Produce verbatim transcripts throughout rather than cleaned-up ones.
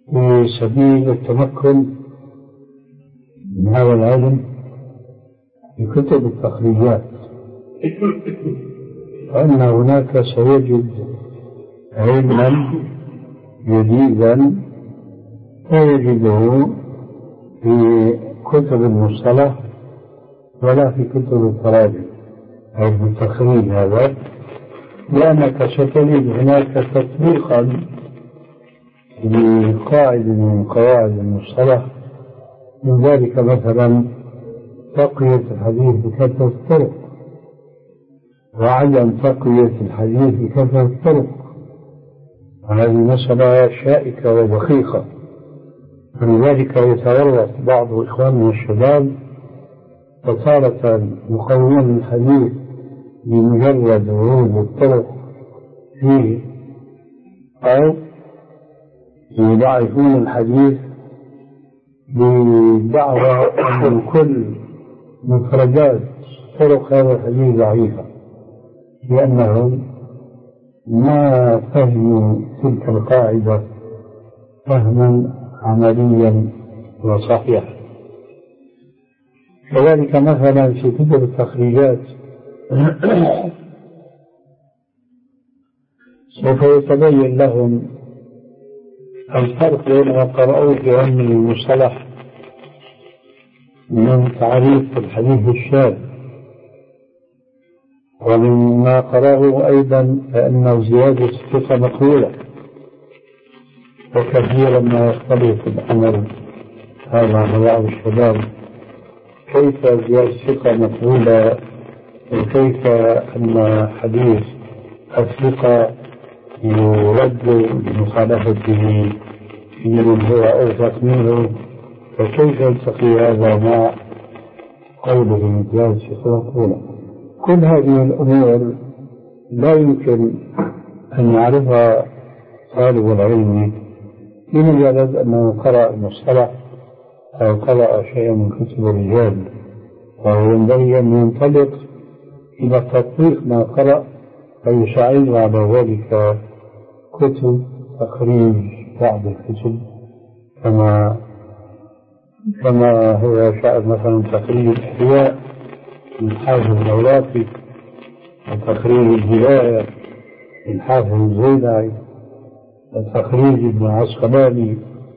في سبيل التمكن من هذا العلم في كتب التخريجات، وأن هناك سيجد علما جديدا لا يجده في كتب المصطلح ولا في كتب التراجم أو في التخريج هذا، لأنك ستجد هناك تطبيقا لقاعدة من قواعد المصطلح، من ذلك مثلا تقوية الحديث بكثرة الطرق وعدم تقوية الحديث بكثرة الطرق، وهذه مسألة شائكة ودقيقة. فلذلك يتورط بعض إخواننا الشباب وتارة يقوون الحديث بمجرد ورود الطرق فيه، أو يضعفون الحديث بدعوى أن كل مفردات طرق هذا الحديث ضعيفة، لأنهم ما فهموا تلك القاعدة فهما عمليا وصحيحا. كذلك مثلا في كتب التخريجات سوف يتبين لهم الفرق بين ما قرأوه في علم المصطلح من تعريف الحديث الشاذ، ومما قرأوه أيضا فإن زيادة الثقة مقبولة، وكثيرا ما يختلف الأمر هذا مع بعض الشباب كيف زيادة الثقة مقبولة، وكيف أن حديث الثقة يرد بمخالفته من هو أوثق منه، فكيف يلتقي هذا مع قوله زيادة الثقة مقبولة؟ كل هذه الأمور لا يمكن أن يعرفها طالب العلم بمجرد أنه قرأ المصطلح أو قرأ شيئا من كتب الرجال، وهو ينبغي أن ينطلق إلى تطبيق ما قرأ فيساعد على ذلك كتب تخريج بعض الكتب، كما كما هو شأن مثلا تخريج الإحياء من حافظ العراقي، وتخريج الهداية من حافظ الزيدعي، وتخريج ابن عسقلاني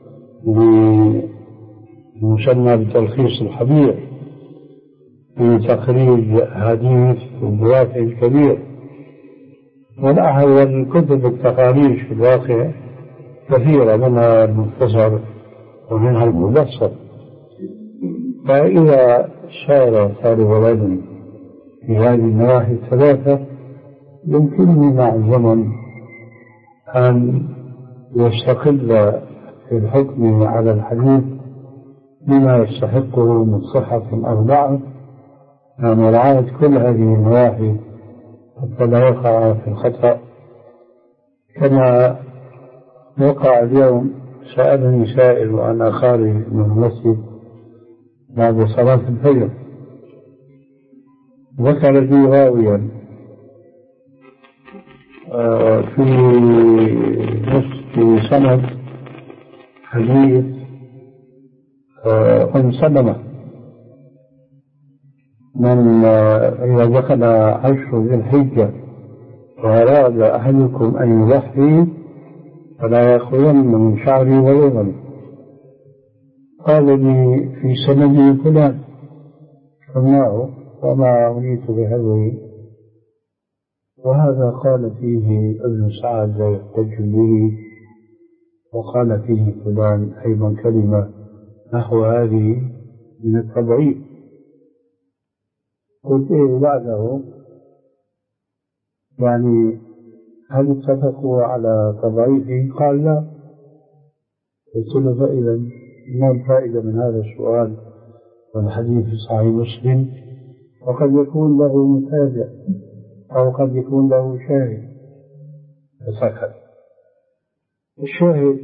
المسمى بتلخيص الحبير، في تخريج حديث الدوافع الكبير. والأحوال كتب التخاريج في الواقع كثيرة، منها المختصر ومنها المبسط. فإذا سار طالب العلم في هذه النواحي الثلاثة يمكنه مع الزمن أن يستقل في الحكم على الحديث بما يستحقه من صحة أو ضعف، مراعاة كل هذه النواحي حتى لا يقع في الخطأ. كما وقع اليوم، سألني سائل وأنا خارج من المسجد بعد صلاة الفجر، ذكر لي راويا في نصف سند حديث أم سلمة من إذا دخل عشر ذي الحجة وأراد أحدكم أن يضحي فلا يأخذن من شعري ويغني. قال لي في سندي فلان سمعه وما أريد بهذه، وهذا قال فيه ابن سعد لا يحتج به، وقال فيه فلان أيضا كلمة نحو هذه من التضعيف. قلت إيه بعده؟ يعني هل اتفقوا على تضعيفه؟ قال لا. قلت له فإذا ما الفائدة من هذا السؤال والحديث في صحيح مسلم، وقد يكون له متابع أو قد يكون له شاهد. فسكت. الشاهد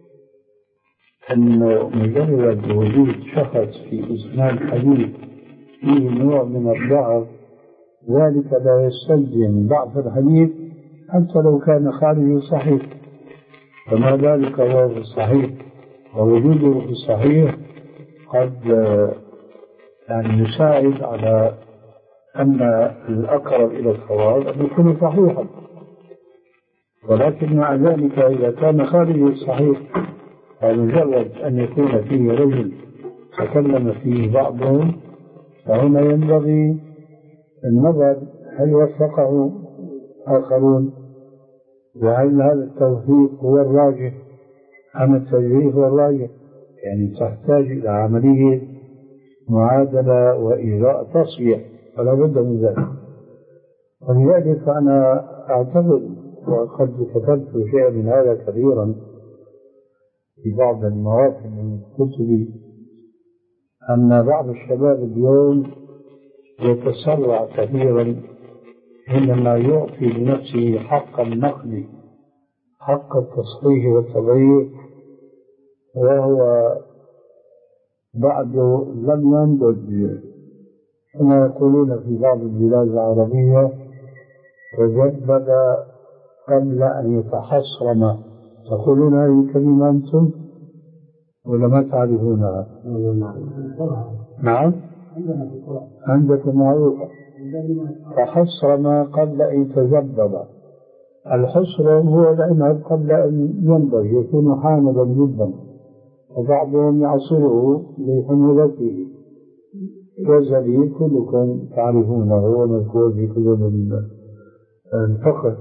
أنه مجرد وجود شخص في إسناد حديث فيه نوع من الضعف، ذلك لا يستلزم ضعف الحديث حتى لو كان خارج الصحيح، فما ذلك هو في الصحيح. ووجوده في الصحيح قد يعني يساعد على أن الأقرب إلى الصواب أن يكون صحيحا، ولكن مع ذلك إذا كان خارج الصحيح فمجرد أن يكون فيه رجل تكلم فيه بعضهم فهنا ينبغي النظر هل وثقه آخرون، وهل هذا التوثيق هو الراجح أم التجريح هو الراجح. يعني تحتاج إلى عملية معادلة وإجراء تصفية، فلا بد من ذلك. ولذلك أنا أعتقد وقد كتبت شيئا من هذا كثيرا في بعض المواقف من كتبي أن بعض الشباب اليوم يتسرع كثيرا حينما يعطي لنفسه حق النقد حق التصحيح والتغيير وهو بعد لم ينضج، كما يقولون في بعض البلاد العربية تجدد قبل أن يتحصرم. تقولون هذه الكلمة أنتم ولا ما تعرفونها؟ نعم عندكم معروفة. تحصرم قبل أن يتجدد. الحصر هو العنب قبل أن ينضج يكون حامضا جدا، وبعضهم يعصره لحموضته، والزبيب كلكم تعرفونه هو مذكور في كتب الفقه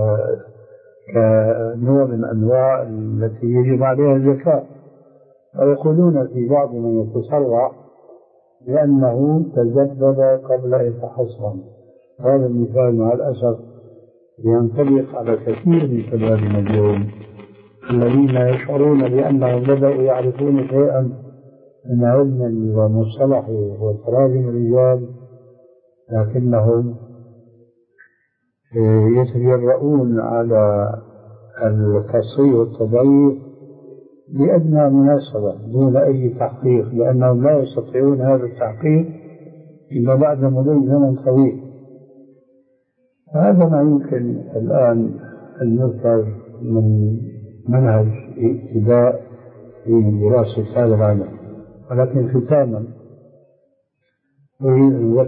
كنوع من أنواع التي يجب عليها الزكاة. ويقولون في بعض من يتسرع لأنه تجدد قبل أن يتحصن. هذا المثال مع الأسف ينطبق على كثير من شبابنا اليوم الذين يشعرون بأنهم بدأوا يعرفون شيئا من علم ومصطلح وتراجم الرجال، لكنهم يتجرؤون على التصحيح والتضعيف لأدنى مناسبة دون أي تحقيق، لأنهم لا يستطيعون هذا التحقيق إلا بعد مضي زمن طويل. هذا ما يمكن الآن أن يذكر من منهج ابتداء في دراسة هذا العلم. ولكن ختاما